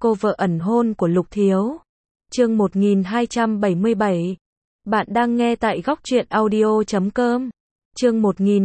cô vợ ẩn hôn của Lục Thiếu. Chương 1277. Bạn đang nghe tại góc truyện audio.com. Chương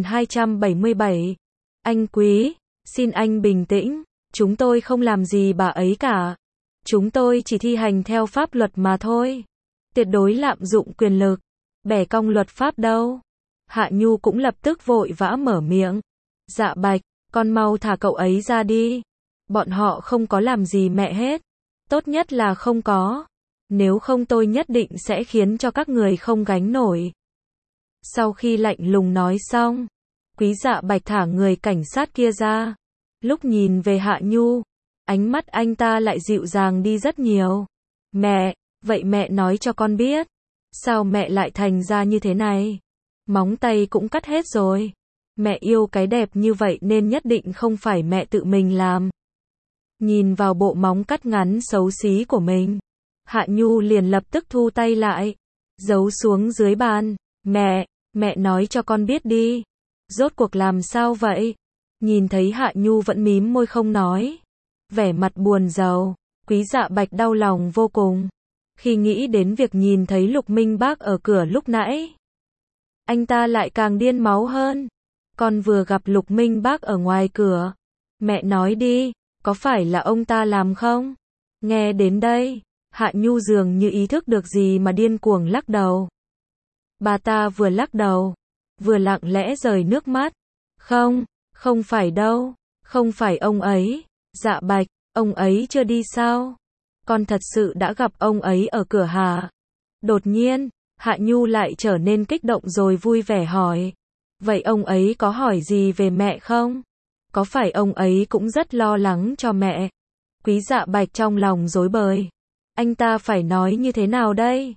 1277. Anh Quý, xin anh bình tĩnh, chúng tôi không làm gì bà ấy cả. Chúng tôi chỉ thi hành theo pháp luật mà thôi. Tuyệt đối lạm dụng quyền lực, bẻ cong luật pháp đâu. Hạ Nhu cũng lập tức vội vã mở miệng. Dạ Bạch, con mau thả cậu ấy ra đi. Bọn họ không có làm gì mẹ hết. Tốt nhất là không có. Nếu không tôi nhất định sẽ khiến cho các người không gánh nổi. Sau khi lạnh lùng nói xong, Quý Dạ Bạch thả người cảnh sát kia ra. Lúc nhìn về Hạ Nhu, ánh mắt anh ta lại dịu dàng đi rất nhiều. Mẹ, vậy mẹ nói cho con biết. Sao mẹ lại thành ra như thế này? Móng tay cũng cắt hết rồi. Mẹ yêu cái đẹp như vậy nên nhất định không phải mẹ tự mình làm. Nhìn vào bộ móng cắt ngắn xấu xí của mình, Hạ Nhu liền lập tức thu tay lại, giấu xuống dưới bàn. Mẹ nói cho con biết đi. Rốt cuộc làm sao vậy? Nhìn thấy Hạ Nhu vẫn mím môi không nói, vẻ mặt buồn rầu, Quý Dạ Bạch đau lòng vô cùng. Khi nghĩ đến việc nhìn thấy Lục Minh Bác ở cửa lúc nãy, anh ta lại càng điên máu hơn. Con vừa gặp Lục Minh Bác ở ngoài cửa. Mẹ nói đi, có phải là ông ta làm không? Nghe đến đây, Hạ Nhu dường như ý thức được gì mà điên cuồng lắc đầu. Bà ta vừa lắc đầu, vừa lặng lẽ rời nước mắt. Không phải đâu, không phải ông ấy. Dạ Bạch, ông ấy chưa đi sao? Con thật sự đã gặp ông ấy ở cửa hả? Đột nhiên, Hạ Nhu lại trở nên kích động rồi vui vẻ hỏi. Vậy ông ấy có hỏi gì về mẹ không? Có phải ông ấy cũng rất lo lắng cho mẹ? Quý Dạ Bạch trong lòng rối bời. Anh ta phải nói như thế nào đây?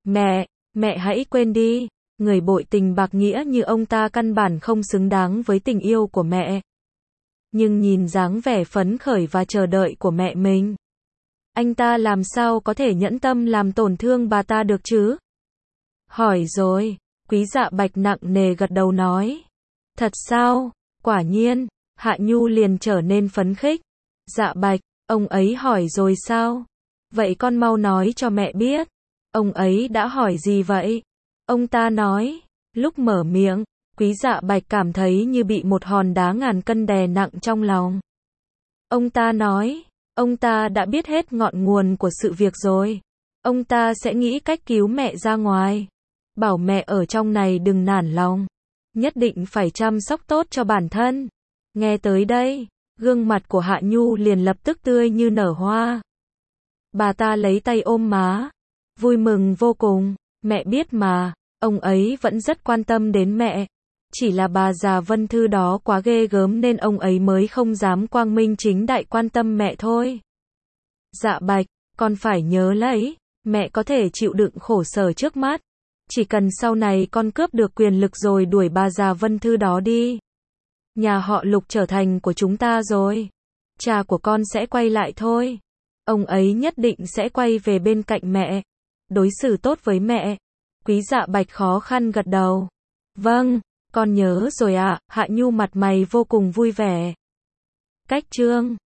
Mẹ hãy quên đi. Người bội tình bạc nghĩa như ông ta căn bản không xứng đáng với tình yêu của mẹ. Nhưng nhìn dáng vẻ phấn khởi và chờ đợi của mẹ mình, anh ta làm sao có thể nhẫn tâm làm tổn thương bà ta được chứ? Hỏi rồi, Quý Dạ Bạch nặng nề gật đầu nói. Thật sao? Quả nhiên, Hạ Nhu liền trở nên phấn khích. Dạ Bạch, ông ấy hỏi rồi sao? Vậy con mau nói cho mẹ biết. Ông ấy đã hỏi gì vậy? Ông ta nói. Lúc mở miệng, Quý Dạ Bạch cảm thấy như bị một hòn đá ngàn cân đè nặng trong lòng. Ông ta nói, ông ta đã biết hết ngọn nguồn của sự việc rồi. Ông ta sẽ nghĩ cách cứu mẹ ra ngoài. Bảo mẹ ở trong này đừng nản lòng. Nhất định phải chăm sóc tốt cho bản thân. Nghe tới đây, gương mặt của Hạ Nhu liền lập tức tươi như nở hoa. Bà ta lấy tay ôm má, vui mừng vô cùng. Mẹ biết mà, ông ấy vẫn rất quan tâm đến mẹ. Chỉ là bà già Vân Thư đó quá ghê gớm nên ông ấy mới không dám quang minh chính đại quan tâm mẹ thôi. Dạ Bạch, con phải nhớ lấy, mẹ có thể chịu đựng khổ sở trước mắt. Chỉ cần sau này con cướp được quyền lực rồi đuổi bà già Vân Thư đó đi. Nhà họ Lục trở thành của chúng ta rồi. Cha của con sẽ quay lại thôi. Ông ấy nhất định sẽ quay về bên cạnh mẹ. Đối xử tốt với mẹ. Quý Dạ Bạch khó khăn gật đầu. Vâng, con nhớ rồi ạ. Hạ Nhu mặt mày vô cùng vui vẻ. Cách chương